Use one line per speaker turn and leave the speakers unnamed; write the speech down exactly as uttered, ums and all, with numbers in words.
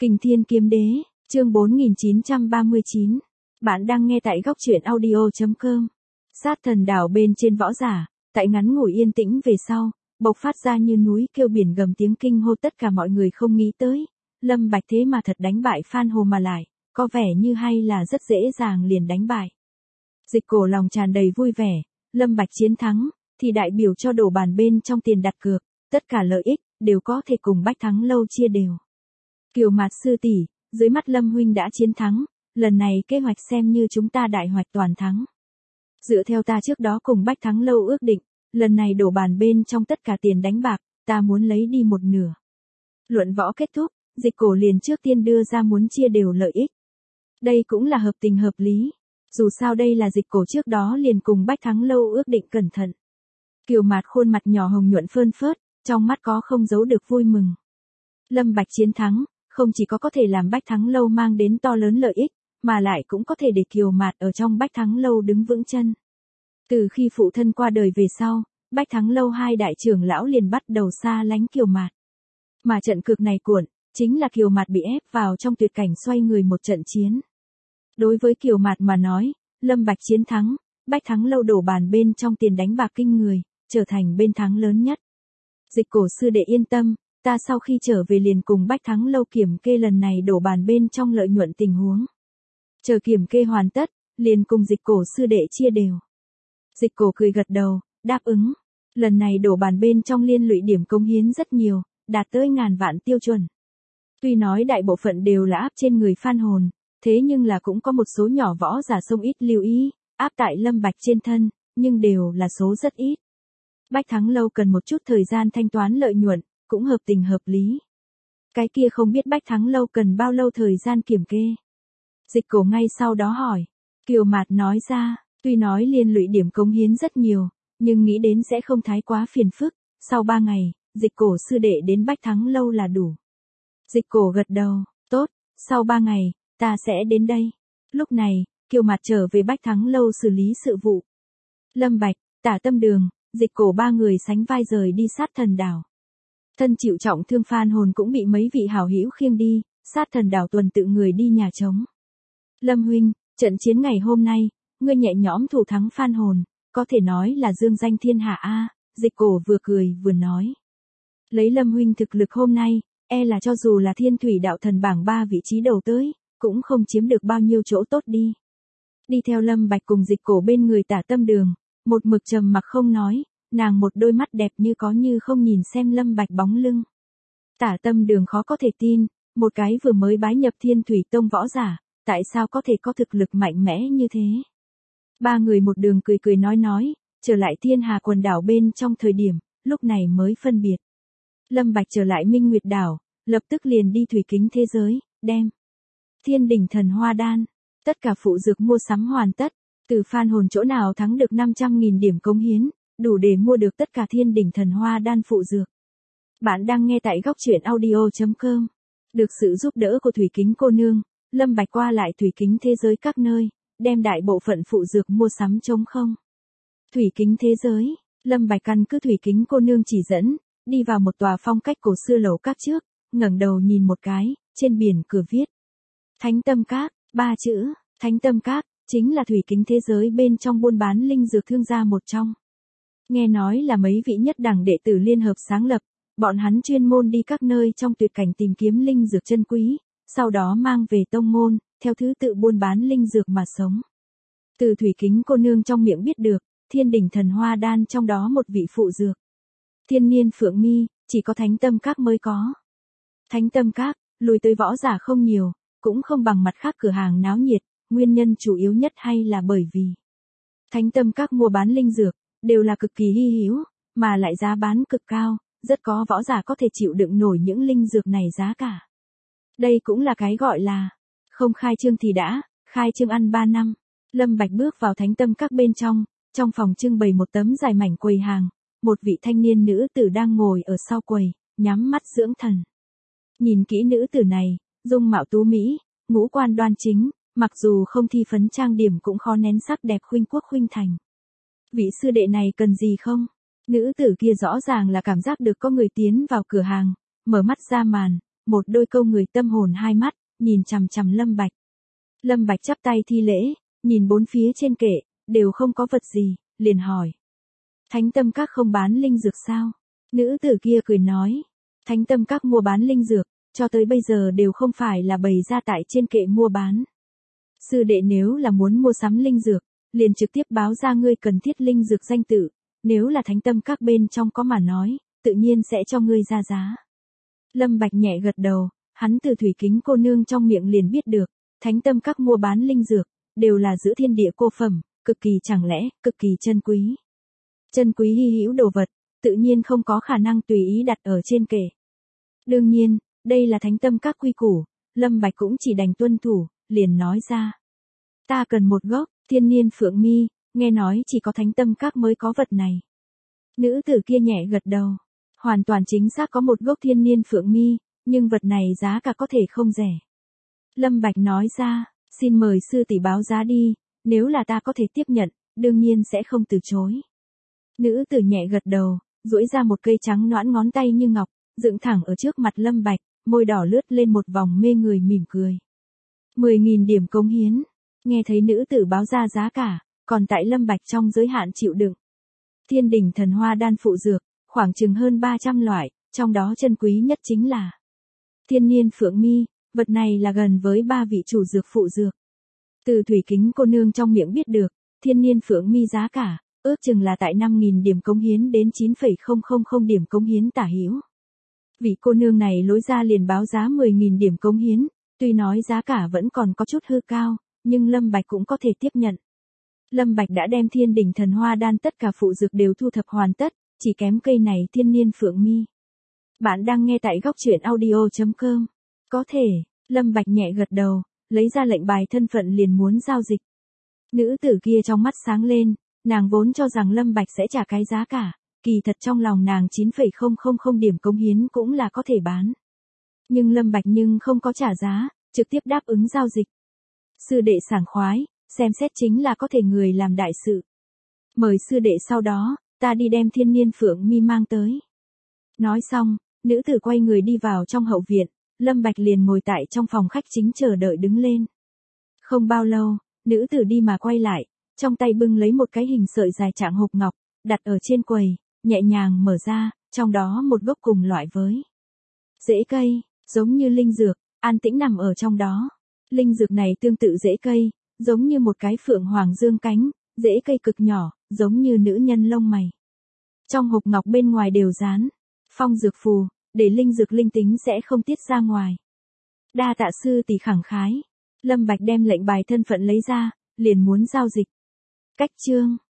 Kình Thiên Kiếm Đế, chương bốn nghìn chín trăm ba mươi chín. Bạn đang nghe tại góc truyện audio chấm com. Sát thần đảo bên trên võ giả, tại ngắn ngủi yên tĩnh về sau, bộc phát ra như núi kêu biển gầm tiếng kinh hô tất cả mọi người không nghĩ tới. Lâm Bạch thế mà thật đánh bại Phan Hồ mà lại, có vẻ như hay là rất dễ dàng liền đánh bại. Dịch Cổ lòng tràn đầy vui vẻ, Lâm Bạch chiến thắng, thì đại biểu cho đổ bàn bên trong tiền đặt cược, tất cả lợi ích đều có thể cùng Bách Thắng Lâu chia đều. Kiều Mạt sư tỷ, dưới mắt Lâm huynh đã chiến thắng, lần này kế hoạch xem như chúng ta đại hoạch toàn thắng. Dựa theo ta trước đó cùng Bách Thắng Lâu ước định, lần này đổ bàn bên trong tất cả tiền đánh bạc, ta muốn lấy đi một nửa. Luận võ kết thúc, Dịch Cổ liền trước tiên đưa ra muốn chia đều lợi ích. Đây cũng là hợp tình hợp lý. Dù sao đây là Dịch Cổ trước đó liền cùng Bách Thắng Lâu ước định cẩn thận. Kiều Mạt khuôn mặt nhỏ hồng nhuận phơn phớt, trong mắt có không giấu được vui mừng. Lâm Bạch chiến thắng, không chỉ có có thể làm Bách Thắng Lâu mang đến to lớn lợi ích, mà lại cũng có thể để Kiều Mạt ở trong Bách Thắng Lâu đứng vững chân. Từ khi phụ thân qua đời về sau, Bách Thắng Lâu hai đại trưởng lão liền bắt đầu xa lánh Kiều Mạt. Mà trận cược này cuộn, chính là Kiều Mạt bị ép vào trong tuyệt cảnh xoay người một trận chiến. Đối với Kiều Mạt mà nói, Lâm Bạch chiến thắng, Bách Thắng Lâu đổ bàn bên trong tiền đánh bạc kinh người, trở thành bên thắng lớn nhất. Dịch Cổ sư đệ yên tâm, ta sau khi trở về liền cùng Bách Thắng Lâu kiểm kê lần này đổ bàn bên trong lợi nhuận tình huống. Chờ kiểm kê hoàn tất, liền cùng Dịch Cổ sư đệ chia đều. Dịch Cổ cười gật đầu, đáp ứng. Lần này đổ bàn bên trong liên lụy điểm cống hiến rất nhiều, đạt tới ngàn vạn tiêu chuẩn. Tuy nói đại bộ phận đều là áp trên người Phan Hồn, thế nhưng là cũng có một số nhỏ võ giả sông ít lưu ý, áp tại Lâm Bạch trên thân, nhưng đều là số rất ít. Bách Thắng Lâu cần một chút thời gian thanh toán lợi nhuận, cũng hợp tình hợp lý. Cái kia không biết Bách Thắng Lâu cần bao lâu thời gian kiểm kê. Dịch Cổ ngay sau đó hỏi. Kiều Mạt nói ra, tuy nói liên lụy điểm cống hiến rất nhiều, nhưng nghĩ đến sẽ không thái quá phiền phức, sau ba ngày, Dịch Cổ sư đệ đến Bách Thắng Lâu là đủ. Dịch Cổ gật đầu, tốt, sau ba ngày, ta sẽ đến đây. Lúc này, Kiều Mạt trở về Bách Thắng Lâu xử lý sự vụ. Lâm Bạch, Tả Tâm Đường, Dịch Cổ ba người sánh vai rời đi sát thần đảo. Thân chịu trọng thương Phan Hồn cũng bị mấy vị hảo hữu khiêng đi, sát thần đảo tuần tự người đi nhà trống. Lâm huynh, trận chiến ngày hôm nay, ngươi nhẹ nhõm thủ thắng Phan Hồn, có thể nói là dương danh thiên hạ a. Dịch Cổ vừa cười vừa nói. Lấy Lâm huynh thực lực hôm nay, e là cho dù là Thiên Thủy Đạo Thần bảng ba vị trí đầu tới, cũng không chiếm được bao nhiêu chỗ tốt đi. Đi theo Lâm Bạch cùng Dịch Cổ bên người Tả Tâm Đường, một mực trầm mặc không nói, nàng một đôi mắt đẹp như có như không nhìn xem Lâm Bạch bóng lưng. Tả Tâm Đường khó có thể tin, một cái vừa mới bái nhập Thiên Thủy Tông võ giả, tại sao có thể có thực lực mạnh mẽ như thế. Ba người một đường cười cười nói nói, trở lại Thiên Hà quần đảo bên trong thời điểm, lúc này mới phân biệt. Lâm Bạch trở lại Minh Nguyệt đảo, lập tức liền đi thủy kính thế giới, đem Thiên Đỉnh Thần Hoa Đan, tất cả phụ dược mua sắm hoàn tất, từ Phan Hồn chỗ nào thắng được năm trăm nghìn điểm cống hiến, đủ để mua được tất cả Thiên Đỉnh Thần Hoa Đan phụ dược. Bạn đang nghe tại góc truyện audio chấm com. Được sự giúp đỡ của Thủy Kính cô nương, Lâm Bạch qua lại thủy kính thế giới các nơi, đem đại bộ phận phụ dược mua sắm trống không. Thủy Kính thế giới, Lâm Bạch căn cứ Thủy Kính cô nương chỉ dẫn, đi vào một tòa phong cách cổ xưa lầu các trước, ngẩng đầu nhìn một cái, trên biển cửa viết Thánh Tâm Các, ba chữ. Thánh Tâm Các chính là Thủy Kính thế giới bên trong buôn bán linh dược thương gia một trong. Nghe nói là mấy vị nhất đẳng đệ tử liên hợp sáng lập, bọn hắn chuyên môn đi các nơi trong tuyệt cảnh tìm kiếm linh dược chân quý, sau đó mang về tông môn, theo thứ tự buôn bán linh dược mà sống. Từ Thủy Kính cô nương trong miệng biết được, Thiên Đỉnh Thần Hoa Đan trong đó một vị phụ dược. Thiên Niên Phượng Mi, chỉ có Thánh Tâm Các mới có. Thánh Tâm Các, lùi tới võ giả không nhiều, cũng không bằng mặt khác cửa hàng náo nhiệt, nguyên nhân chủ yếu nhất hay là bởi vì Thánh Tâm Các mua bán linh dược, đều là cực kỳ hy hữu, mà lại giá bán cực cao, rất có võ giả có thể chịu đựng nổi những linh dược này giá cả. Đây cũng là cái gọi là, không khai trương thì đã, khai trương ăn ba năm. Lâm Bạch bước vào Thánh Tâm Các bên trong, trong phòng trưng bày một tấm dài mảnh quầy hàng, một vị thanh niên nữ tử đang ngồi ở sau quầy, nhắm mắt dưỡng thần. Nhìn kỹ nữ tử này, dung mạo tú mỹ, ngũ quan đoan chính, mặc dù không thi phấn trang điểm cũng khó nén sắc đẹp khuynh quốc khuynh thành. Vị sư đệ này cần gì không? Nữ tử kia rõ ràng là cảm giác được có người tiến vào cửa hàng, mở mắt ra màn, một đôi câu người tâm hồn hai mắt, nhìn chằm chằm Lâm Bạch. Lâm Bạch chắp tay thi lễ, nhìn bốn phía trên kệ, đều không có vật gì, liền hỏi. Thánh Tâm Các không bán linh dược sao? Nữ tử kia cười nói. Thánh Tâm Các mua bán linh dược, cho tới bây giờ đều không phải là bày ra tại trên kệ mua bán. Sư đệ nếu là muốn mua sắm linh dược, liền trực tiếp báo ra ngươi cần thiết linh dược danh tự, nếu là Thánh Tâm Các bên trong có mà nói, tự nhiên sẽ cho ngươi ra giá. Lâm Bạch nhẹ gật đầu, hắn từ Thủy Kính cô nương trong miệng liền biết được, Thánh Tâm Các mua bán linh dược, đều là giữa thiên địa cô phẩm, cực kỳ chẳng lẽ, cực kỳ chân quý. Chân quý hy hữu đồ vật, tự nhiên không có khả năng tùy ý đặt ở trên kệ. Đương nhiên, đây là Thánh Tâm Các quy củ, Lâm Bạch cũng chỉ đành tuân thủ, liền nói ra. Ta cần một gốc, thiên niên phượng mi, nghe nói chỉ có Thánh Tâm Các mới có vật này. Nữ tử kia nhẹ gật đầu, hoàn toàn chính xác có một gốc thiên niên phượng mi, nhưng vật này giá cả có thể không rẻ. Lâm Bạch nói ra, xin mời sư tỷ báo giá đi, nếu là ta có thể tiếp nhận, đương nhiên sẽ không từ chối. Nữ tử nhẹ gật đầu, duỗi ra một cây trắng nõn ngón tay như ngọc, dựng thẳng ở trước mặt Lâm Bạch, môi đỏ lướt lên một vòng mê người mỉm cười. mười nghìn điểm cống hiến, nghe thấy nữ tử báo ra giá cả, còn tại Lâm Bạch trong giới hạn chịu đựng. Thiên đỉnh thần hoa đan phụ dược, khoảng chừng hơn ba trăm loại, trong đó chân quý nhất chính là thiên niên phượng mi, vật này là gần với ba vị chủ dược phụ dược. Từ Thủy Kính cô nương trong miệng biết được, thiên niên phượng mi giá cả, ước chừng là tại năm nghìn điểm cống hiến đến chín phẩy không không không điểm cống hiến tả hữu. Vị cô nương này lối ra liền báo giá mười nghìn điểm cống hiến, tuy nói giá cả vẫn còn có chút hư cao, nhưng Lâm Bạch cũng có thể tiếp nhận. Lâm Bạch đã đem thiên đỉnh thần hoa đan tất cả phụ dược đều thu thập hoàn tất, chỉ kém cây này thiên niên phượng mi. Bạn đang nghe tại góc truyện audio chấm com. Có thể, Lâm Bạch nhẹ gật đầu, lấy ra lệnh bài thân phận liền muốn giao dịch. Nữ tử kia trong mắt sáng lên, nàng vốn cho rằng Lâm Bạch sẽ trả cái giá cả, kỳ thật trong lòng nàng chín phẩy không không không điểm cống hiến cũng là có thể bán. Nhưng Lâm Bạch nhưng không có trả giá, trực tiếp đáp ứng giao dịch. Sư đệ sảng khoái, xem xét chính là có thể người làm đại sự. Mời sư đệ sau đó, ta đi đem thiên niên phượng mi mang tới. Nói xong, nữ tử quay người đi vào trong hậu viện, Lâm Bạch liền ngồi tại trong phòng khách chính chờ đợi đứng lên. Không bao lâu, nữ tử đi mà quay lại, trong tay bưng lấy một cái hình sợi dài trạng hộp ngọc, đặt ở trên quầy, nhẹ nhàng mở ra, trong đó một gốc cùng loại với rễ cây, giống như linh dược, an tĩnh nằm ở trong đó. Linh dược này tương tự rễ cây, giống như một cái phượng hoàng dương cánh, rễ cây cực nhỏ, giống như nữ nhân lông mày. Trong hộp ngọc bên ngoài đều dán phong dược phù, để linh dược linh tính sẽ không tiết ra ngoài. Đa tạ sư tỷ khẳng khái. Lâm Bạch đem lệnh bài thân phận lấy ra, liền muốn giao dịch. Cách chương